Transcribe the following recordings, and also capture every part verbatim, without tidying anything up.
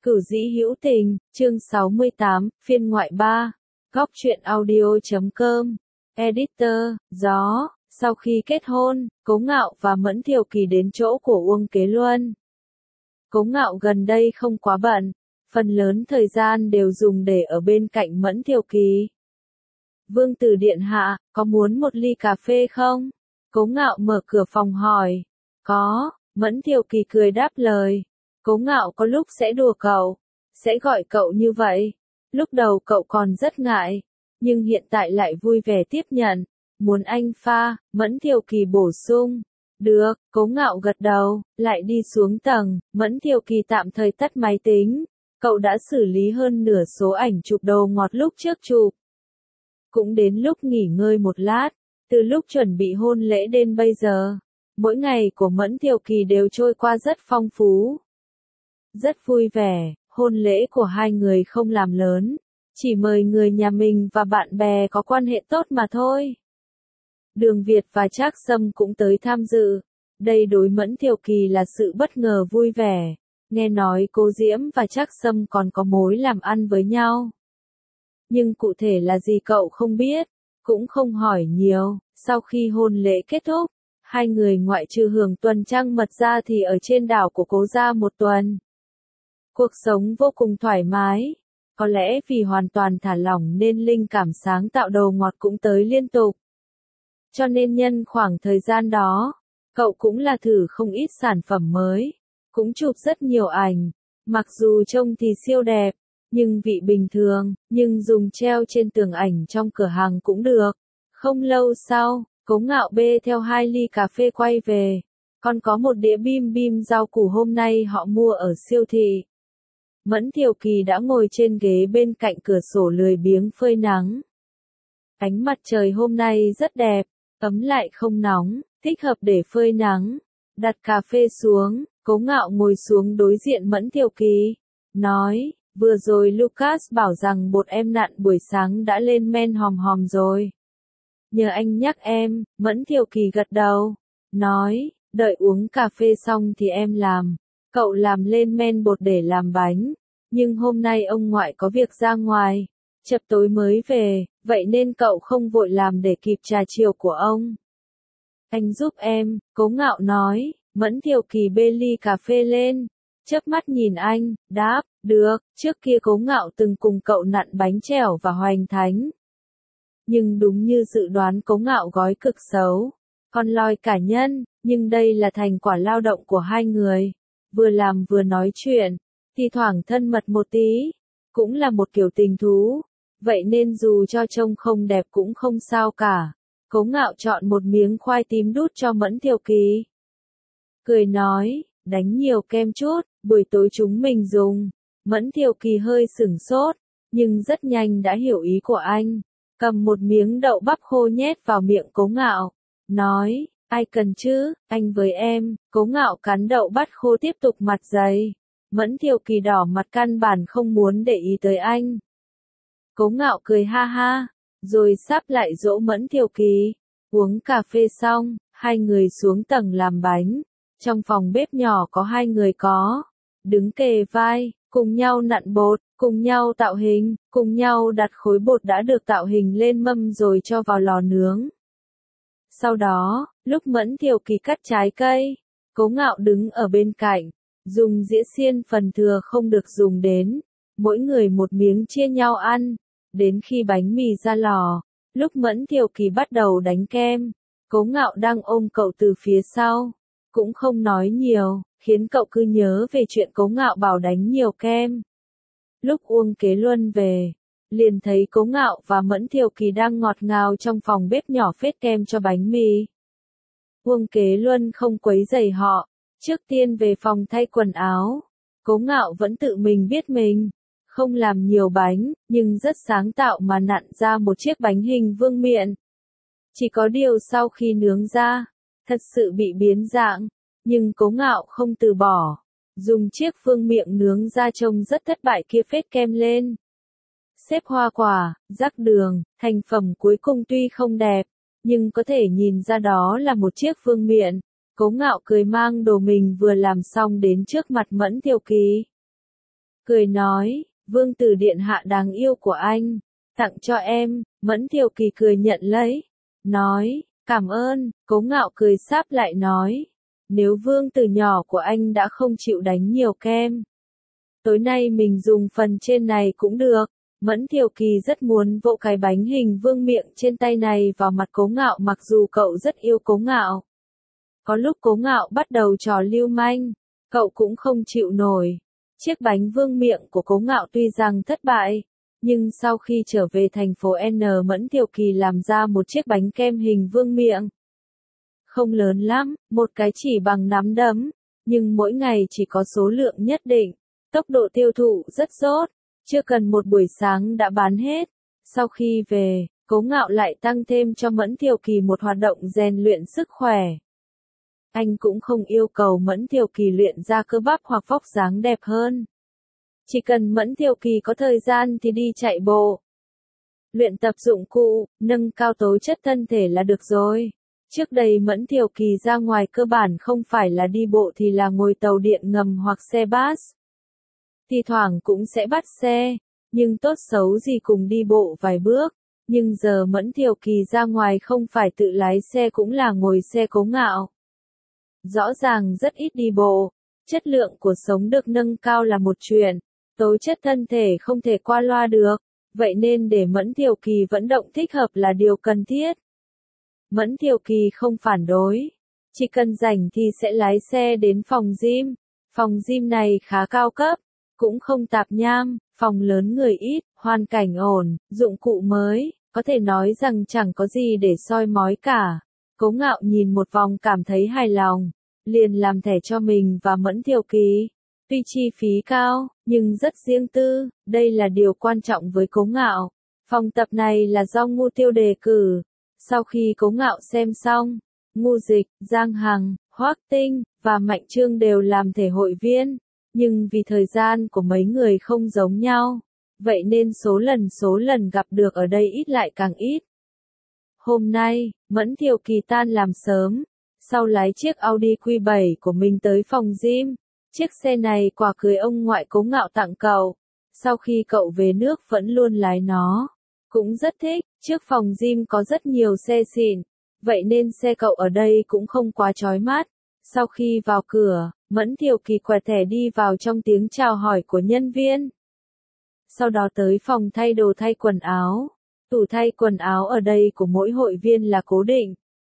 Cửu dĩ hữu tình, chương sáu mươi tám, phiên ngoại ba. Góc truyện audio chấm com. Editor, gió. Sau khi kết hôn, Cố Ngạo và Mẫn Thiều Kỳ đến chỗ của Uông Kế Luân. Cố Ngạo gần đây không quá bận, phần lớn thời gian đều dùng để ở bên cạnh Mẫn Thiều Kỳ. Vương tử điện hạ, có muốn một ly cà phê không? Cố Ngạo mở cửa phòng hỏi. Có, Mẫn Thiều Kỳ cười đáp lời. Cố Ngạo có lúc sẽ đùa cậu, sẽ gọi cậu như vậy. Lúc đầu cậu còn rất ngại, nhưng hiện tại lại vui vẻ tiếp nhận. Muốn anh pha, Mẫn Thiều Kỳ bổ sung. Được, Cố Ngạo gật đầu, lại đi xuống tầng. Mẫn Thiều Kỳ tạm thời tắt máy tính. Cậu đã xử lý hơn nửa số ảnh chụp đồ ngọt lúc trước chụp. Cũng đến lúc nghỉ ngơi một lát. Từ lúc chuẩn bị hôn lễ đến bây giờ, mỗi ngày của Mẫn Thiều Kỳ đều trôi qua rất phong phú. Rất vui vẻ, hôn lễ của hai người không làm lớn, chỉ mời người nhà mình và bạn bè có quan hệ tốt mà thôi. Đường Việt và Trác Sâm cũng tới tham dự. Đây đối Mẫn Thiều Kỳ là sự bất ngờ vui vẻ. Nghe nói Cố Diễm và Trác Sâm còn có mối làm ăn với nhau. Nhưng cụ thể là gì cậu không biết, cũng không hỏi nhiều. Sau khi hôn lễ kết thúc, hai người ngoại trừ hưởng tuần trăng mật ra thì ở trên đảo của Cố gia một tuần. Cuộc sống vô cùng thoải mái. Có lẽ vì hoàn toàn thả lỏng nên linh cảm sáng tạo đồ ngọt cũng tới liên tục. Cho nên nhân khoảng thời gian đó, cậu cũng là thử không ít sản phẩm mới, cũng chụp rất nhiều ảnh. Mặc dù trông thì siêu đẹp, nhưng vị bình thường, nhưng dùng treo trên tường ảnh trong cửa hàng cũng được. Không lâu sau, Cố Ngạo bê theo hai ly cà phê quay về, còn có một đĩa bim bim rau củ hôm nay họ mua ở siêu thị. Mẫn Thiều Kỳ đã ngồi trên ghế bên cạnh cửa sổ lười biếng phơi nắng. Ánh mặt trời hôm nay rất đẹp, ấm lại không nóng, thích hợp để phơi nắng. Đặt cà phê xuống, Cố Ngạo ngồi xuống đối diện Mẫn Thiều Kỳ, nói, vừa rồi Lucas bảo rằng bột em nặn buổi sáng đã lên men hòm hòm rồi. Nhờ anh nhắc em. Mẫn Thiều Kỳ gật đầu, nói, đợi uống cà phê xong thì em làm. Cậu làm lên men bột để làm bánh, nhưng hôm nay ông ngoại có việc ra ngoài, chập tối mới về, vậy nên cậu không vội làm để kịp trà chiều của ông. Anh giúp em, Cố Ngạo nói. Mẫn Thiều Kỳ bê ly cà phê lên, chớp mắt nhìn anh, đáp, được, trước kia Cố Ngạo từng cùng cậu nặn bánh trẻo và hoành thánh. Nhưng đúng như dự đoán Cố Ngạo gói cực xấu, còn lòi cả nhân, nhưng đây là thành quả lao động của hai người. Vừa làm vừa nói chuyện, thì thoảng thân mật một tí, cũng là một kiểu tình thú. Vậy nên dù cho trông không đẹp cũng không sao cả. Cố Ngạo chọn một miếng khoai tím đút cho Mẫn Thiều Kỳ. Cười nói, đánh nhiều kem chút, buổi tối chúng mình dùng. Mẫn Thiều Kỳ hơi sửng sốt, nhưng rất nhanh đã hiểu ý của anh. Cầm một miếng đậu bắp khô nhét vào miệng Cố Ngạo, nói, ai cần chứ, anh với em. Cố Ngạo cắn đậu bắp khô tiếp tục mặt dày. Mẫn Thiều Kỳ đỏ mặt căn bản không muốn để ý tới anh. Cố Ngạo cười ha ha, rồi sắp lại dỗ Mẫn Thiều Kỳ. Uống cà phê xong, hai người xuống tầng làm bánh. Trong phòng bếp nhỏ có hai người có, đứng kề vai, cùng nhau nặn bột, cùng nhau tạo hình, cùng nhau đặt khối bột đã được tạo hình lên mâm rồi cho vào lò nướng. Sau đó, lúc Mẫn Thiều Kỳ cắt trái cây, Cố Ngạo đứng ở bên cạnh, dùng dĩa xiên phần thừa không được dùng đến, mỗi người một miếng chia nhau ăn, đến khi bánh mì ra lò, lúc Mẫn Thiều Kỳ bắt đầu đánh kem, Cố Ngạo đang ôm cậu từ phía sau, cũng không nói nhiều, khiến cậu cứ nhớ về chuyện Cố Ngạo bảo đánh nhiều kem. Lúc Uông Kế Luân về, liền thấy Cố Ngạo và Mẫn Thiều Kỳ đang ngọt ngào trong phòng bếp nhỏ phết kem cho bánh mì. Uông Kế Luân không quấy rầy họ, trước tiên về phòng thay quần áo. Cố Ngạo vẫn tự mình biết mình không làm nhiều bánh, nhưng rất sáng tạo mà nặn ra một chiếc bánh hình vương miện. Chỉ có điều sau khi nướng ra, thật sự bị biến dạng, nhưng Cố Ngạo không từ bỏ, dùng chiếc vương miện nướng ra trông rất thất bại kia phết kem lên. Xếp hoa quả, rắc đường, thành phẩm cuối cùng tuy không đẹp, nhưng có thể nhìn ra đó là một chiếc vương miện. Cố Ngạo cười mang đồ mình vừa làm xong đến trước mặt Mẫn Thiều Kỳ. cười nói, vương tử điện hạ đáng yêu của anh, tặng cho em. Mẫn Thiều Kỳ cười nhận lấy, nói, cảm ơn. Cố Ngạo cười sáp lại nói, nếu vương tử nhỏ của anh đã không chịu đánh nhiều kem, tối nay mình dùng phần trên này cũng được. Mẫn Thiều Kỳ rất muốn vỗ cái bánh hình vương miệng trên tay này vào mặt Cố Ngạo, mặc dù cậu rất yêu Cố Ngạo. Có lúc Cố Ngạo bắt đầu trò lưu manh, cậu cũng không chịu nổi. Chiếc bánh vương miệng của Cố Ngạo tuy rằng thất bại, nhưng sau khi trở về thành phố N, Mẫn Thiều Kỳ làm ra một chiếc bánh kem hình vương miệng. Không lớn lắm, một cái chỉ bằng nắm đấm, nhưng mỗi ngày chỉ có số lượng nhất định. Tốc độ tiêu thụ rất tốt, chưa cần một buổi sáng đã bán hết. Sau khi về, Cố Ngạo lại tăng thêm cho Mẫn Thiều Kỳ một hoạt động rèn luyện sức khỏe. Anh cũng không yêu cầu Mẫn Thiều Kỳ luyện ra cơ bắp hoặc vóc dáng đẹp hơn. Chỉ cần Mẫn Thiều Kỳ có thời gian thì đi chạy bộ, luyện tập dụng cụ, nâng cao tố chất thân thể là được rồi. Trước đây Mẫn Thiều Kỳ ra ngoài cơ bản không phải là đi bộ thì là ngồi tàu điện ngầm hoặc xe bus. Thi thoảng cũng sẽ bắt xe, nhưng tốt xấu gì cùng đi bộ vài bước. Nhưng giờ Mẫn Thiều Kỳ ra ngoài không phải tự lái xe cũng là ngồi xe Cố Ngạo. Rõ ràng rất ít đi bộ, chất lượng cuộc sống được nâng cao là một chuyện, tố chất thân thể không thể qua loa được, vậy nên để Mẫn Thiều Kỳ vận động thích hợp là điều cần thiết. Mẫn Thiều Kỳ không phản đối, chỉ cần rảnh thì sẽ lái xe đến phòng gym. Phòng gym này khá cao cấp, cũng không tạp nham, phòng lớn người ít, hoàn cảnh ổn, dụng cụ mới, có thể nói rằng chẳng có gì để soi mói cả. Cố Ngạo nhìn một vòng cảm thấy hài lòng, liền làm thẻ cho mình và Mẫn Thiều Kỳ. Tuy chi phí cao, nhưng rất riêng tư, đây là điều quan trọng với Cố Ngạo. Phòng tập này là do Ngu Tiêu đề cử. Sau khi Cố Ngạo xem xong, Ngu Dịch, Giang Hằng, Hoắc Tinh và Mạnh Trương đều làm thể hội viên, nhưng vì thời gian của mấy người không giống nhau, vậy nên số lần số lần gặp được ở đây ít lại càng ít. Hôm nay, Mẫn Thiều Kỳ tan làm sớm, sau lái chiếc Audi Q bảy của mình tới phòng gym. Chiếc xe này quà cưới ông ngoại Cố Ngạo tặng cậu. Sau khi cậu về nước vẫn luôn lái nó. Cũng rất thích, trước phòng gym có rất nhiều xe xịn, vậy nên xe cậu ở đây cũng không quá chói mắt. Sau khi vào cửa, Mẫn Thiều Kỳ quẹt thẻ đi vào trong tiếng chào hỏi của nhân viên. Sau đó tới phòng thay đồ thay quần áo. Tủ thay quần áo ở đây của mỗi hội viên là cố định.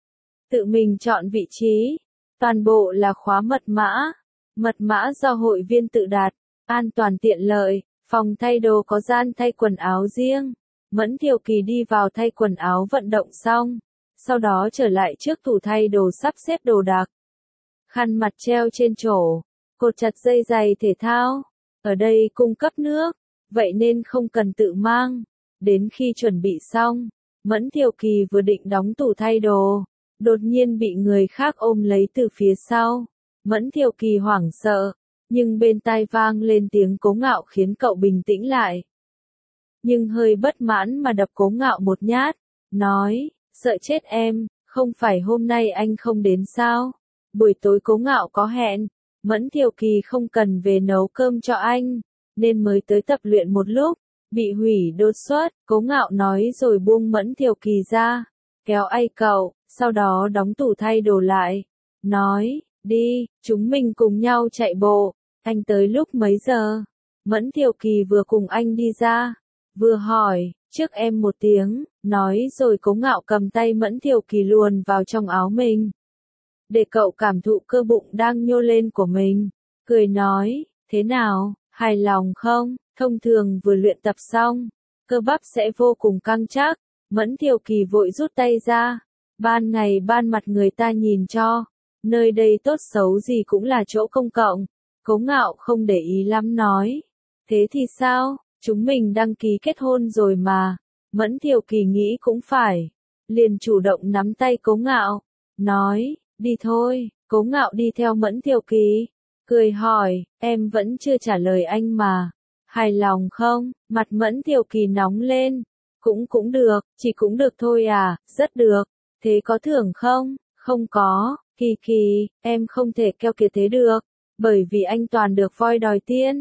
Tự mình chọn vị trí, toàn bộ là khóa mật mã. Mật mã do hội viên tự đặt, an toàn tiện lợi. Phòng thay đồ có gian thay quần áo riêng. Mẫn Thiều Kỳ đi vào thay quần áo vận động xong, sau đó trở lại trước tủ thay đồ sắp xếp đồ đạc. Khăn mặt treo trên chổ, cột chặt dây giày thể thao. Ở đây cung cấp nước, vậy nên không cần tự mang. Đến khi chuẩn bị xong, Mẫn Thiều Kỳ vừa định đóng tủ thay đồ, đột nhiên bị người khác ôm lấy từ phía sau. Mẫn Thiều Kỳ hoảng sợ, nhưng bên tai vang lên tiếng Cố Ngạo khiến cậu bình tĩnh lại. Nhưng hơi bất mãn mà đập Cố Ngạo một nhát, nói, sợ chết em, không phải hôm nay anh không đến sao? Buổi tối Cố Ngạo có hẹn, Mẫn Thiều Kỳ không cần về nấu cơm cho anh, nên mới tới tập luyện một lúc, bị hủy đột xuất. Cố Ngạo nói rồi buông Mẫn Thiều Kỳ ra, kéo ai cậu, sau đó đóng tủ thay đồ lại, nói, đi, chúng mình cùng nhau chạy bộ. Anh tới lúc mấy giờ? Mẫn Thiều Kỳ vừa cùng anh đi ra, vừa hỏi, trước em một tiếng, nói rồi Cố Ngạo cầm tay Mẫn Thiều Kỳ luồn vào trong áo mình, để cậu cảm thụ cơ bụng đang nhô lên của mình, cười nói, thế nào, hài lòng không? Thông thường vừa luyện tập xong, cơ bắp sẽ vô cùng căng chắc. Mẫn Thiều Kỳ vội rút tay ra, ban ngày ban mặt người ta nhìn cho, nơi đây tốt xấu gì cũng là chỗ công cộng. Cố Ngạo không để ý lắm nói, thế thì sao, chúng mình đăng ký kết hôn rồi mà. Mẫn Thiều Kỳ nghĩ cũng phải, liền chủ động nắm tay Cố Ngạo, nói, đi thôi. Cố Ngạo đi theo Mẫn Thiều Kỳ, cười hỏi, em vẫn chưa trả lời anh mà, hài lòng không? Mặt Mẫn Thiều Kỳ nóng lên, cũng cũng được, chỉ cũng được thôi à, rất được, thế có thưởng không? Không có, Kỳ Kỳ, em không thể keo kiệt thế được, bởi vì anh toàn được voi đòi tiên.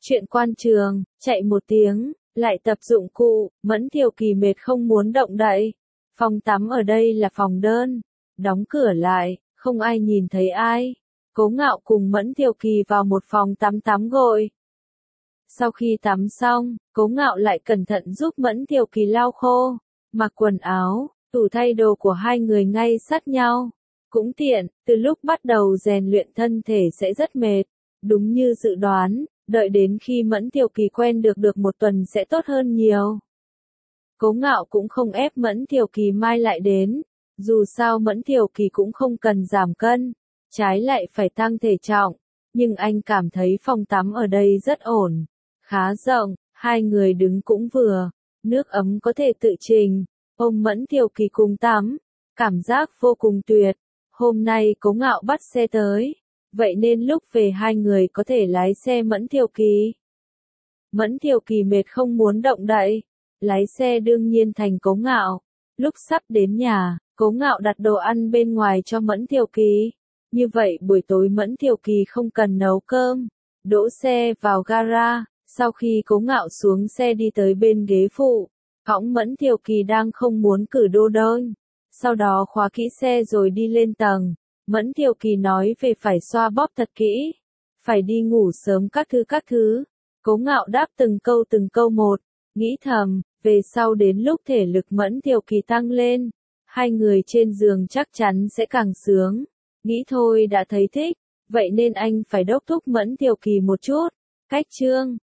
Chuyện quan trường, chạy một tiếng, lại tập dụng cụ, Mẫn Thiều Kỳ mệt không muốn động đậy. Phòng tắm ở đây là phòng đơn, đóng cửa lại, không ai nhìn thấy ai. Cố Ngạo cùng Mẫn Thiều Kỳ vào một phòng tắm tắm gội. Sau khi tắm xong, Cố Ngạo lại cẩn thận giúp Mẫn Thiều Kỳ lau khô, mặc quần áo, tủ thay đồ của hai người ngay sát nhau. Cũng tiện, từ lúc bắt đầu rèn luyện thân thể sẽ rất mệt. Đúng như dự đoán, đợi đến khi Mẫn Thiều Kỳ quen được được một tuần sẽ tốt hơn nhiều. Cố Ngạo cũng không ép Mẫn Thiều Kỳ mai lại đến, dù sao Mẫn Thiều Kỳ cũng không cần giảm cân, trái lại phải tăng thể trọng, nhưng anh cảm thấy phòng tắm ở đây rất ổn, khá rộng, hai người đứng cũng vừa, nước ấm có thể tự trình, ôm Mẫn Thiều Kỳ cùng tắm, cảm giác vô cùng tuyệt. Hôm nay Cố Ngạo bắt xe tới, vậy nên lúc về hai người có thể lái xe Mẫn Thiều Kỳ. Mẫn Thiều Kỳ mệt không muốn động đậy, lái xe đương nhiên thành Cố Ngạo. Lúc sắp đến nhà, Cố Ngạo đặt đồ ăn bên ngoài cho Mẫn Thiều Kỳ. Như vậy buổi tối Mẫn Thiều Kỳ không cần nấu cơm, đỗ xe vào gara, sau khi Cố Ngạo xuống xe đi tới bên ghế phụ, cõng Mẫn Thiều Kỳ đang không muốn cử đô đơn. Sau đó khóa kỹ xe rồi đi lên tầng. Mẫn Thiều Kỳ nói về phải xoa bóp thật kỹ, phải đi ngủ sớm các thứ các thứ. Cố Ngạo đáp từng câu từng câu một, nghĩ thầm, về sau đến lúc thể lực Mẫn Thiều Kỳ tăng lên, hai người trên giường chắc chắn sẽ càng sướng. Nghĩ thôi đã thấy thích, vậy nên anh phải đốc thúc Mẫn Thiều Kỳ một chút. Cách chương